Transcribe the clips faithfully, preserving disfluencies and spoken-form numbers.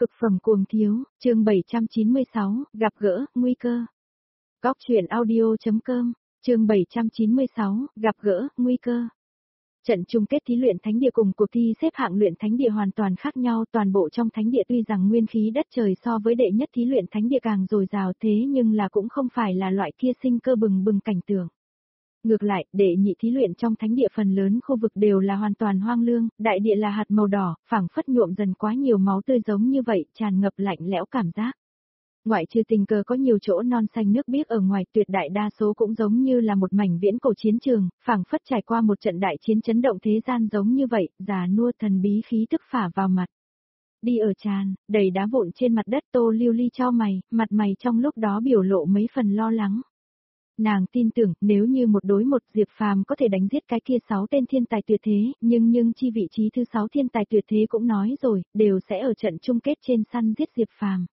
Cực phẩm cuồng thiếu, chương bảy trăm chín mươi sáu, gặp gỡ, nguy cơ. Góc truyện audio.com, chương bảy trăm chín mươi sáu, gặp gỡ, nguy cơ. Trận chung kết thí luyện thánh địa cùng cuộc thi xếp hạng luyện thánh địa hoàn toàn khác nhau, toàn bộ trong thánh địa tuy rằng nguyên khí đất trời so với đệ nhất thí luyện thánh địa càng dồi dào thế nhưng là cũng không phải là loại kia sinh cơ bừng bừng cảnh tượng. Ngược lại, đệ nhị thí luyện trong thánh địa phần lớn khu vực đều là hoàn toàn hoang lương, đại địa là hạt màu đỏ, phảng phất nhuộm dần quá nhiều máu tươi giống như vậy, tràn ngập lạnh lẽo cảm giác. Ngoại trừ tình cờ có nhiều chỗ non xanh nước biếc ở ngoài, tuyệt đại đa số cũng giống như là một mảnh viễn cổ chiến trường, phảng phất trải qua một trận đại chiến chấn động thế gian giống như vậy, già nua thần bí khí tức phả vào mặt. Đi ở tràn, đầy đá vụn trên mặt đất, Tô Lưu Ly chau mày, mặt mày trong lúc đó biểu lộ mấy phần lo lắng. Nàng tin tưởng, nếu như một đối một Diệp Phàm có thể đánh giết cái kia sáu tên thiên tài tuyệt thế, nhưng nhưng chi vị trí thứ sáu thiên tài tuyệt thế cũng nói rồi, đều sẽ ở trận chung kết trên săn giết Diệp Phàm.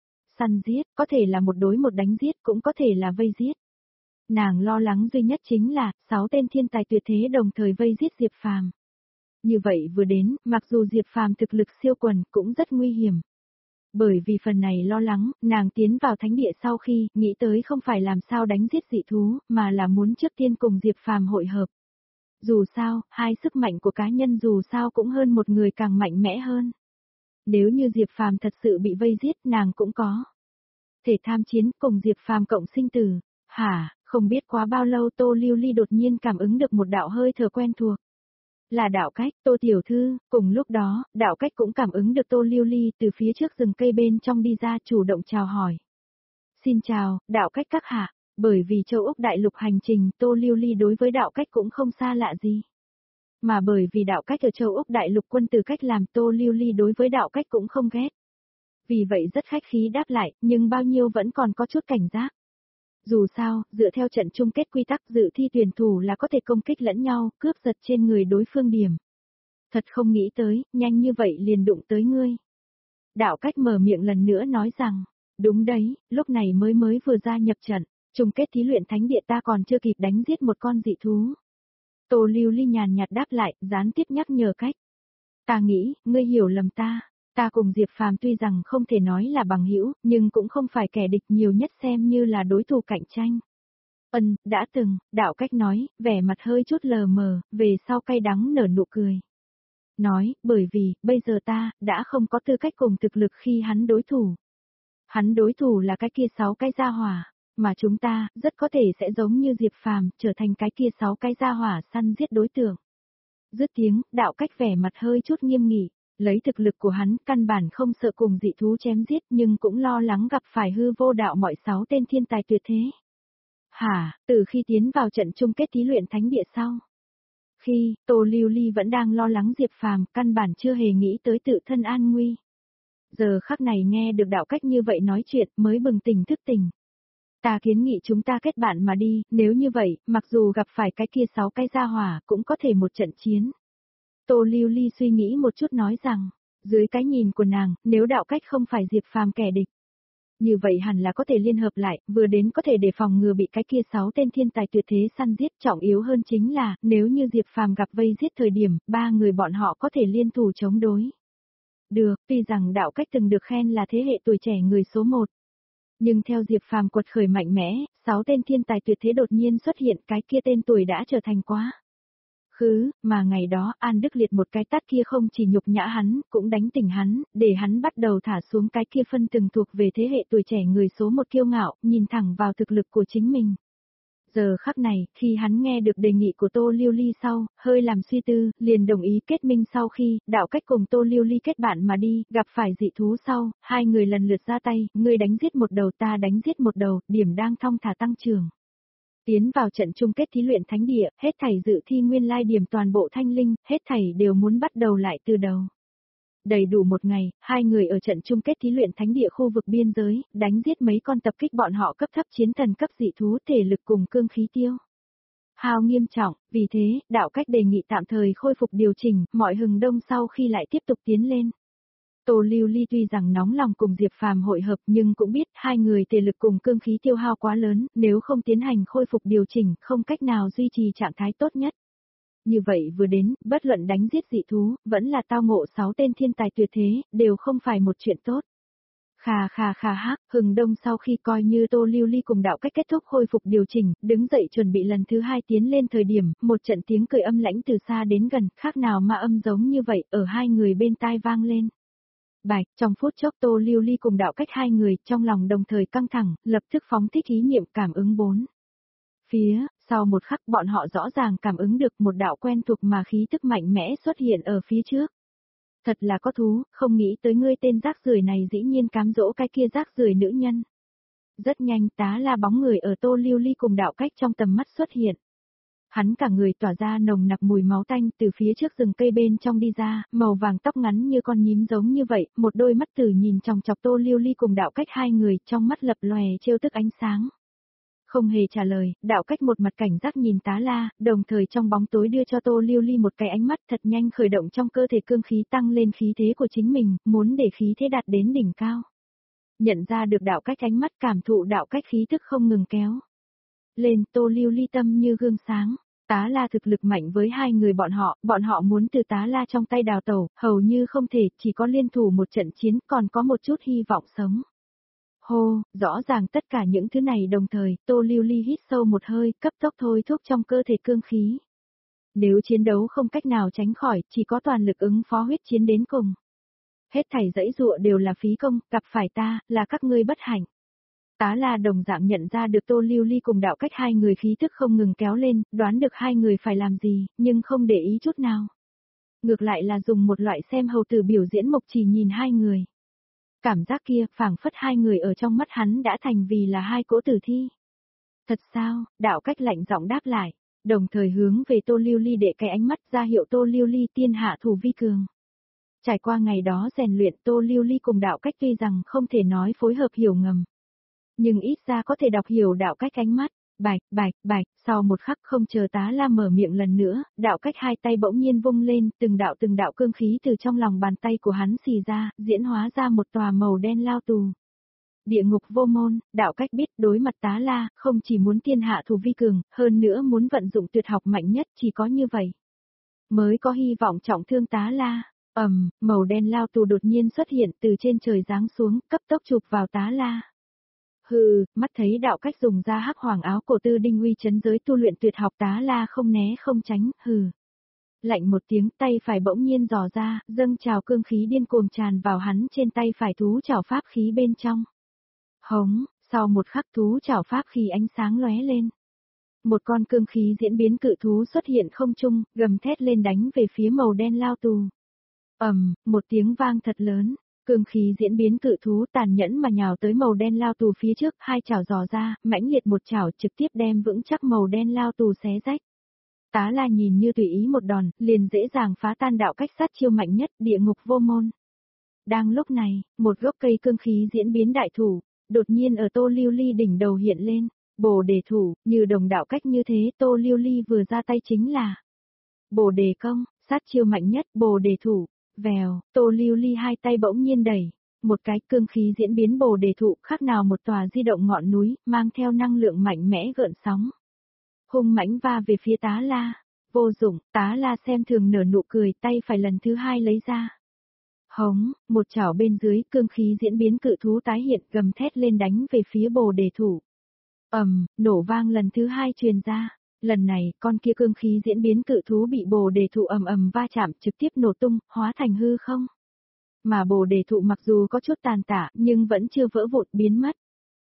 Săn giết, có thể là một đối một đánh giết, cũng có thể là vây giết. Nàng lo lắng duy nhất chính là, sáu tên thiên tài tuyệt thế đồng thời vây giết Diệp Phàm. Như vậy vừa đến, mặc dù Diệp Phàm thực lực siêu quần, cũng rất nguy hiểm. Bởi vì phần này lo lắng, nàng tiến vào thánh địa sau khi, nghĩ tới không phải làm sao đánh giết dị thú, mà là muốn trước tiên cùng Diệp Phàm hội hợp. Dù sao, hai sức mạnh của cá nhân dù sao cũng hơn một người càng mạnh mẽ hơn. Nếu như Diệp Phàm thật sự bị vây giết, nàng cũng có thể tham chiến cùng Diệp Phàm cộng sinh tử. Hả, không biết quá bao lâu Tô Lưu Ly đột nhiên cảm ứng được một đạo hơi thở quen thuộc. Là Đạo Cách, Tô tiểu thư, cùng lúc đó, Đạo Cách cũng cảm ứng được Tô Lưu Ly từ phía trước rừng cây bên trong đi ra chủ động chào hỏi. Xin chào, Đạo Cách các hạ, bởi vì châu Úc đại lục hành trình Tô Lưu Ly đối với Đạo Cách cũng không xa lạ gì. Mà bởi vì Đạo Cách ở châu Úc đại lục quân từ cách làm Tô Lưu Ly đối với Đạo Cách cũng không ghét. Vì vậy rất khách khí đáp lại, nhưng bao nhiêu vẫn còn có chút cảnh giác. Dù sao, dựa theo trận chung kết quy tắc dự thi tuyển thủ là có thể công kích lẫn nhau, cướp giật trên người đối phương điểm. Thật không nghĩ tới, nhanh như vậy liền đụng tới ngươi. Đạo Cách mở miệng lần nữa nói rằng, đúng đấy, lúc này mới mới vừa gia nhập trận, chung kết thí luyện thánh địa ta còn chưa kịp đánh giết một con dị thú. Tô Lưu Ly nhàn nhạt đáp lại, gián tiếp nhắc nhở Cách. Ta nghĩ, ngươi hiểu lầm ta. Ta cùng Diệp Phàm tuy rằng không thể nói là bằng hữu, nhưng cũng không phải kẻ địch, nhiều nhất xem như là đối thủ cạnh tranh. Ân, đã từng, Đạo Cách nói, vẻ mặt hơi chút lờ mờ, về sau cay đắng nở nụ cười. Nói, bởi vì, bây giờ ta, đã không có tư cách cùng thực lực khi hắn đối thủ. Hắn đối thủ là cái kia sáu cái gia hỏa, mà chúng ta, rất có thể sẽ giống như Diệp Phàm, trở thành cái kia sáu cái gia hỏa săn giết đối tượng. Dứt tiếng, Đạo Cách vẻ mặt hơi chút nghiêm nghị. Lấy thực lực của hắn, căn bản không sợ cùng dị thú chém giết nhưng cũng lo lắng gặp phải hư vô đạo mọi sáu tên thiên tài tuyệt thế. Hả, từ khi tiến vào trận chung kết thí luyện thánh địa sau. Khi, Tô Lưu Ly vẫn đang lo lắng Diệp Phàm, căn bản chưa hề nghĩ tới tự thân an nguy. Giờ khắc này nghe được Đạo Cách như vậy nói chuyện mới bừng tỉnh thức tỉnh. Ta kiến nghị chúng ta kết bạn mà đi, nếu như vậy, mặc dù gặp phải cái kia sáu cái gia hỏa cũng có thể một trận chiến. Tô Lưu Ly suy nghĩ một chút nói rằng, dưới cái nhìn của nàng, nếu Đạo Cách không phải Diệp Phàm kẻ địch. Như vậy hẳn là có thể liên hợp lại, vừa đến có thể đề phòng ngừa bị cái kia sáu tên thiên tài tuyệt thế săn giết, trọng yếu hơn chính là, nếu như Diệp Phàm gặp vây giết thời điểm, ba người bọn họ có thể liên thủ chống đối. Được, tuy rằng Đạo Cách từng được khen là thế hệ tuổi trẻ người số một. Nhưng theo Diệp Phàm quật khởi mạnh mẽ, sáu tên thiên tài tuyệt thế đột nhiên xuất hiện, cái kia tên tuổi đã trở thành quá khứ, mà ngày đó An Đức Liệt một cái tát kia không chỉ nhục nhã hắn, cũng đánh tỉnh hắn, để hắn bắt đầu thả xuống cái kia phân từng thuộc về thế hệ tuổi trẻ người số một kiêu ngạo, nhìn thẳng vào thực lực của chính mình. Giờ khắc này, khi hắn nghe được đề nghị của Tô Lưu Ly sau, hơi làm suy tư, liền đồng ý kết minh sau khi, Đạo Cách cùng Tô Lưu Ly kết bạn mà đi, gặp phải dị thú sau, hai người lần lượt ra tay, ngươi đánh giết một đầu ta đánh giết một đầu, điểm đang thong thả tăng trưởng. Tiến vào trận chung kết thí luyện thánh địa, hết thảy dự thi nguyên lai điểm toàn bộ thanh linh, hết thảy đều muốn bắt đầu lại từ đầu. Đầy đủ một ngày, hai người ở trận chung kết thí luyện thánh địa khu vực biên giới, đánh giết mấy con tập kích bọn họ cấp thấp chiến thần cấp dị thú thể lực cùng cương khí tiêu hao nghiêm trọng, vì thế, Đạo Cách đề nghị tạm thời khôi phục điều chỉnh, mọi hừng đông sau khi lại tiếp tục tiến lên. Tô Lưu Ly tuy rằng nóng lòng cùng Diệp Phàm hội hợp nhưng cũng biết hai người thể lực cùng cương khí tiêu hao quá lớn, nếu không tiến hành khôi phục điều chỉnh, không cách nào duy trì trạng thái tốt nhất. Như vậy vừa đến, bất luận đánh giết dị thú, vẫn là tao ngộ sáu tên thiên tài tuyệt thế, đều không phải một chuyện tốt. Khà khà khà hắc, hừng đông sau khi coi như Tô Lưu Ly cùng đạo cách kết thúc khôi phục điều chỉnh, đứng dậy chuẩn bị lần thứ hai tiến lên thời điểm, một trận tiếng cười âm lãnh từ xa đến gần, khác nào mà âm giống như vậy, ở hai người bên tai vang lên. Bạch, trong phút chốc Tô Lưu Ly cùng đạo cách hai người, trong lòng đồng thời căng thẳng, lập tức phóng thích ý niệm cảm ứng bốn. Phía, sau một khắc bọn họ rõ ràng cảm ứng được một đạo quen thuộc mà khí tức mạnh mẽ xuất hiện ở phía trước. Thật là có thú, không nghĩ tới ngươi tên rác rưởi này dĩ nhiên cám dỗ cái kia rác rưởi nữ nhân. Rất nhanh tá la bóng người ở Tô Lưu Ly cùng đạo cách trong tầm mắt xuất hiện. Hắn cả người tỏa ra nồng nặc mùi máu tanh từ phía trước rừng cây bên trong đi ra, màu vàng tóc ngắn như con nhím giống như vậy, một đôi mắt tử nhìn chòng chọc Tô Lưu Ly cùng đạo cách hai người, trong mắt lập lòe trêu tức ánh sáng. Không hề trả lời, đạo cách một mặt cảnh giác nhìn tá la, đồng thời trong bóng tối đưa cho Tô Lưu Ly một cái ánh mắt thật nhanh khởi động trong cơ thể cương khí tăng lên khí thế của chính mình, muốn để khí thế đạt đến đỉnh cao. Nhận ra được đạo cách ánh mắt cảm thụ đạo cách khí thức không ngừng kéo. Lên Tô Lưu Ly tâm như gương sáng, tá la thực lực mạnh với hai người bọn họ, bọn họ muốn từ tá la trong tay đào tẩu, hầu như không thể, chỉ có liên thủ một trận chiến còn có một chút hy vọng sống. Hô, rõ ràng tất cả những thứ này đồng thời, Tô Lưu Ly hít sâu một hơi, cấp tốc thôi thúc trong cơ thể cương khí. Nếu chiến đấu không cách nào tránh khỏi, chỉ có toàn lực ứng phó huyết chiến đến cùng. Hết thảy dãy dụa đều là phí công, gặp phải ta, là các ngươi bất hạnh. Tá la đồng dạng nhận ra được Tô Lưu Ly cùng đạo cách hai người khí thức không ngừng kéo lên, đoán được hai người phải làm gì, nhưng không để ý chút nào. Ngược lại là dùng một loại xem hầu tử biểu diễn mộc chỉ nhìn hai người. Cảm giác kia, phảng phất hai người ở trong mắt hắn đã thành vì là hai cỗ tử thi. Thật sao, đạo cách lạnh giọng đáp lại, đồng thời hướng về Tô Lưu Ly để cái ánh mắt ra hiệu Tô Lưu Ly tiên hạ thủ vi cường. Trải qua ngày đó rèn luyện Tô Lưu Ly cùng đạo cách tuy rằng không thể nói phối hợp hiểu ngầm. Nhưng ít ra có thể đọc hiểu đạo cách ánh mắt, bạch, bạch, bạch, sau một khắc không chờ tá la mở miệng lần nữa, đạo cách hai tay bỗng nhiên vung lên, từng đạo từng đạo cương khí từ trong lòng bàn tay của hắn xì ra, diễn hóa ra một tòa màu đen lao tù. Địa ngục vô môn, đạo cách biết đối mặt tá la, không chỉ muốn tiên hạ thủ vi cường, hơn nữa muốn vận dụng tuyệt học mạnh nhất chỉ có như vậy. Mới có hy vọng trọng thương tá la, ầm, màu đen lao tù đột nhiên xuất hiện từ trên trời giáng xuống, cấp tốc chụp vào tá la. Hừ, mắt thấy đạo cách dùng ra hắc hoàng áo cổ tư đinh uy chấn giới tu luyện tuyệt học tá la không né không tránh, hừ. Lạnh một tiếng tay phải bỗng nhiên dò ra, dâng trào cương khí điên cuồng tràn vào hắn trên tay phải thú chảo pháp khí bên trong. Hống, sau một khắc thú chảo pháp khí ánh sáng lóe lên. Một con cương khí diễn biến cự thú xuất hiện không trung, gầm thét lên đánh về phía màu đen lao tù. Ầm, một tiếng vang thật lớn. Cương khí diễn biến cự thú tàn nhẫn mà nhào tới màu đen lao tù phía trước, hai chảo dò ra, mãnh liệt một chảo trực tiếp đem vững chắc màu đen lao tù xé rách. Tá la nhìn như tùy ý một đòn, liền dễ dàng phá tan đạo cách sát chiêu mạnh nhất, địa ngục vô môn. Đang lúc này, một gốc cây cương khí diễn biến đại thủ, đột nhiên ở Tô Lưu Ly đỉnh đầu hiện lên, bồ đề thủ, như đồng đạo cách như thế Tô Lưu Ly vừa ra tay chính là bồ đề công, sát chiêu mạnh nhất, bồ đề thủ. Vèo, Tô Lưu Ly hai tay bỗng nhiên đẩy, một cái cương khí diễn biến bồ đề thụ khác nào một tòa di động ngọn núi, mang theo năng lượng mạnh mẽ gợn sóng. Hung mãnh va về phía tá la, vô dụng, tá la xem thường nở nụ cười, tay phải lần thứ hai lấy ra. Hống, một chảo bên dưới, cương khí diễn biến cự thú tái hiện gầm thét lên đánh về phía bồ đề thủ. Ầm, nổ vang lần thứ hai truyền ra. Lần này, con kia cương khí diễn biến cự thú bị bồ đề thụ ầm ầm va chạm trực tiếp nổ tung, hóa thành hư không. Mà bồ đề thụ mặc dù có chút tàn tạ, nhưng vẫn chưa vỡ vụn biến mất.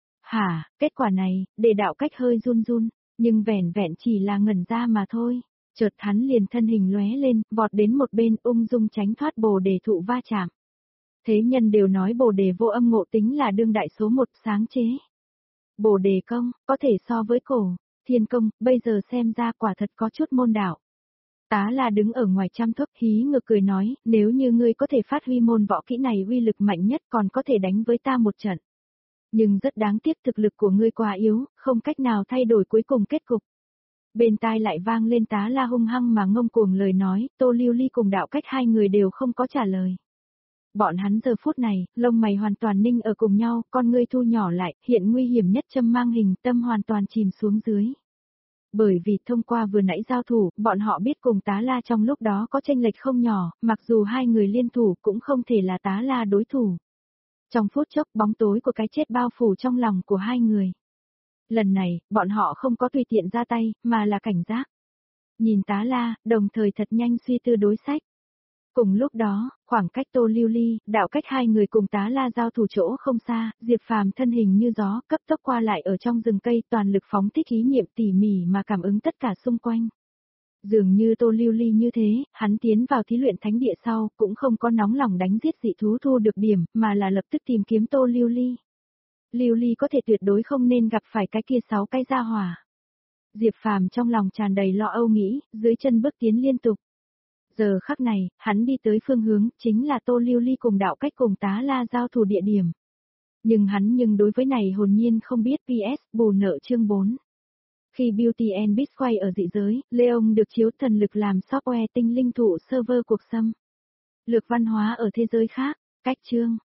Hả, kết quả này, đề đạo cách hơi run run, nhưng vẻn vẹn chỉ là ngẩn ra mà thôi. Chợt hắn liền thân hình lóe lên, vọt đến một bên ung dung tránh thoát bồ đề thụ va chạm. Thế nhân đều nói bồ đề vô âm ngộ tính là đương đại số một sáng chế. Bồ đề công, có thể so với cổ. Thiên công, bây giờ xem ra quả thật có chút môn đạo. Tá là đứng ở ngoài trăm thước hí ngược cười nói, nếu như ngươi có thể phát huy môn võ kỹ này uy lực mạnh nhất còn có thể đánh với ta một trận. Nhưng rất đáng tiếc thực lực của ngươi quá yếu, không cách nào thay đổi cuối cùng kết cục. Bên tai lại vang lên tá la hung hăng mà ngông cuồng lời nói, Tô Lưu Ly cùng đạo cách hai người đều không có trả lời. Bọn hắn giờ phút này, lông mày hoàn toàn ninh ở cùng nhau, con ngươi thu nhỏ lại, hiện nguy hiểm nhất châm mang hình tâm hoàn toàn chìm xuống dưới. Bởi vì thông qua vừa nãy giao thủ, bọn họ biết cùng Tá La trong lúc đó có chênh lệch không nhỏ, mặc dù hai người liên thủ cũng không thể là Tá La đối thủ. Trong phút chốc bóng tối của cái chết bao phủ trong lòng của hai người. Lần này, bọn họ không có tùy tiện ra tay, mà là cảnh giác. Nhìn Tá La, đồng thời thật nhanh suy tư đối sách. Cùng lúc đó, khoảng cách Tô Lưu Ly, đạo cách hai người cùng Tá La giao thủ chỗ không xa, Diệp Phàm thân hình như gió, cấp tốc qua lại ở trong rừng cây, toàn lực phóng thích ý niệm tỉ mỉ mà cảm ứng tất cả xung quanh. Dường như Tô Lưu Ly như thế, hắn tiến vào thí luyện thánh địa sau, cũng không có nóng lòng đánh giết dị thú thu được điểm, mà là lập tức tìm kiếm Tô Lưu Ly. Lưu Ly có thể tuyệt đối không nên gặp phải cái kia sáu cái gia hỏa. Diệp Phàm trong lòng tràn đầy lo âu nghĩ, dưới chân bước tiến liên tục. Giờ khắc này, hắn đi tới phương hướng, chính là Tô Lưu Ly cùng đạo cách cùng Tá La giao thủ địa điểm. Nhưng hắn nhưng đối với này hồn nhiên không biết pê ét bù nợ chương bốn. Khi Beauty and Beast quay ở dị giới, Leon được chiếu thần lực làm software tinh linh thụ server cuộc xâm. Lược văn hóa ở thế giới khác, cách chương.